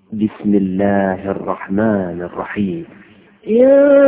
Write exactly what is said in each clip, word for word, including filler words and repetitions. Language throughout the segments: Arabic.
بسم الله الرحمن الرحيم. يا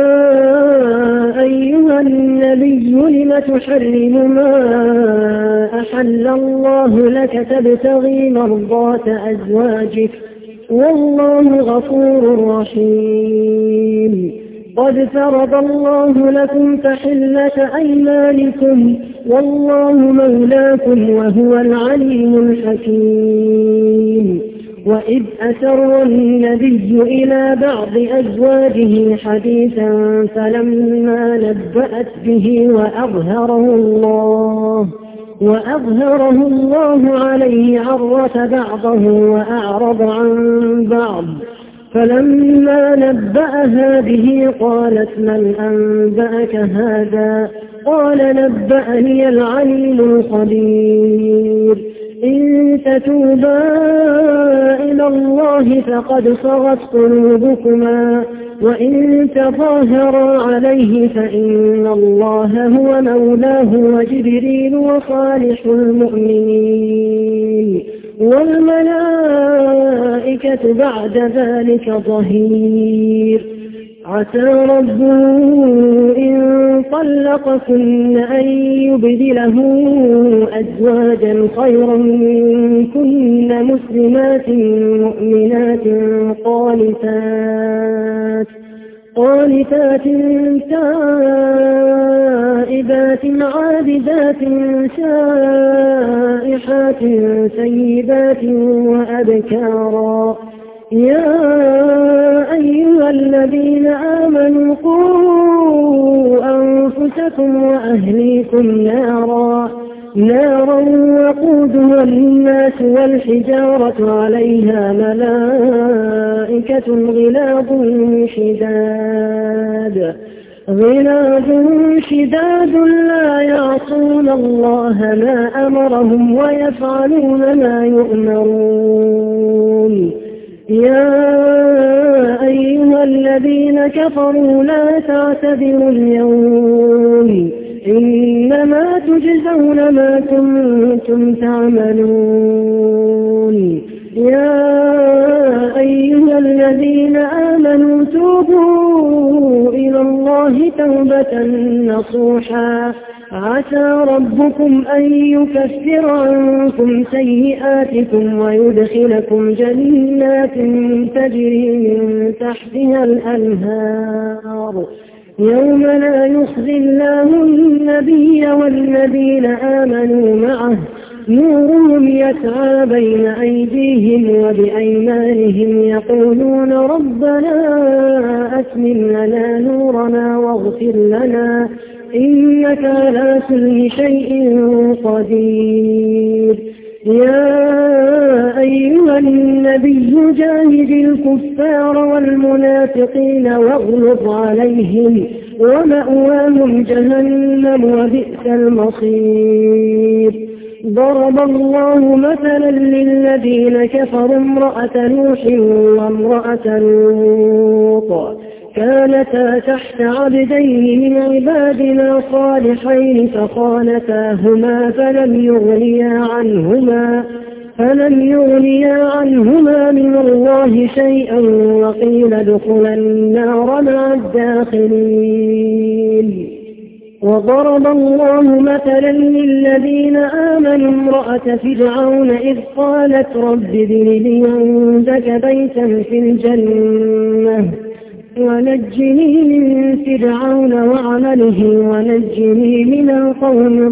أيها النبي لم تحرم ما أحل الله لك تبتغي مرضات أزواجك والله غفور رحيم. قد فرض الله لكم تحلة أيمانكم والله مولاكم وهو العليم الحكيم. وإذ أسر النبي إلى بعض أزواجه حديثا فلما نبأت به وأظهره الله وأظهره الله عليه عرف بعضه وأعرض عن بعض. فلما نبأها به قالت من أنبأك هذا؟ قال نبأني العليم الخبير. إن تتوبا إلى الله فقد صغت قلوبكما وإن تظاهرا عليه فإن الله هو مولاه وجبريل وصالح المؤمنين والملائكة بعد ذلك ظهير. عسى ربه إن طلقكن أن يبدله أزواجا خيرا منكن مسلمات مؤمنات قانتات قانتات تائبات عابدات سائحات سيبات وأبكارا. يا أيها الذين آمنوا قوا أنفسكم وأهليكم نارا نارا وقودها الناس والحجارة عليها ملائكة غلاظ شداد غلاظ شداد لا يعصون الله ما أمرهم ويفعلون ما يؤمرون. يا أيها الذين كفروا لا تعتذروا اليوم إنما تجزون ما كنتم تعملون. يا أيها الذين آمنوا توبوا إلى الله توبة نصوحا عسى ربكم أن يكفر عنكم سيئاتكم ويدخلكم جنات تجري من تحتها الأنهار يوم لا يخزي الله النبي والذين آمنوا معه نورهم يسعى بين أيديهم وبأيمانهم يقولون ربنا أتمم لنا نورنا واغفر لنا إنك على كل شيء قدير. يا أيها النبي جاهد الكفار والمنافقين واغلظ عليهم ومأواهم جهنم وبئس المصير. ضرب الله مثلا للذين كفروا امرأة نوح وامرأة لوط كانتا تحت عبدين من عبادنا صالحين فخانتاهما فلم يغنيا عنهما فلم يغنيا عنهما من الله شيئا وقيل ادخلا النار مع الداخلين. وضرب الله مثلا للذين آمنوا امرأة فرعون إذ قالت رب ابن لي عندك بيتا في الجنة ونجني من فرعون وعمله ونجني من القوم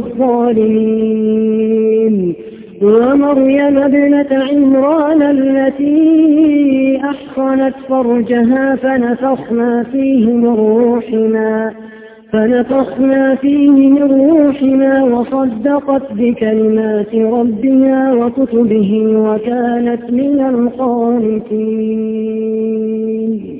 الظالمين. ومريم ابنة عمران التي أحصنت فرجها فنفخنا فيه من روحنا فنفخنا فيه من روحنا وصدقت بكلمات ربها وكتبه وكانت من القانتين.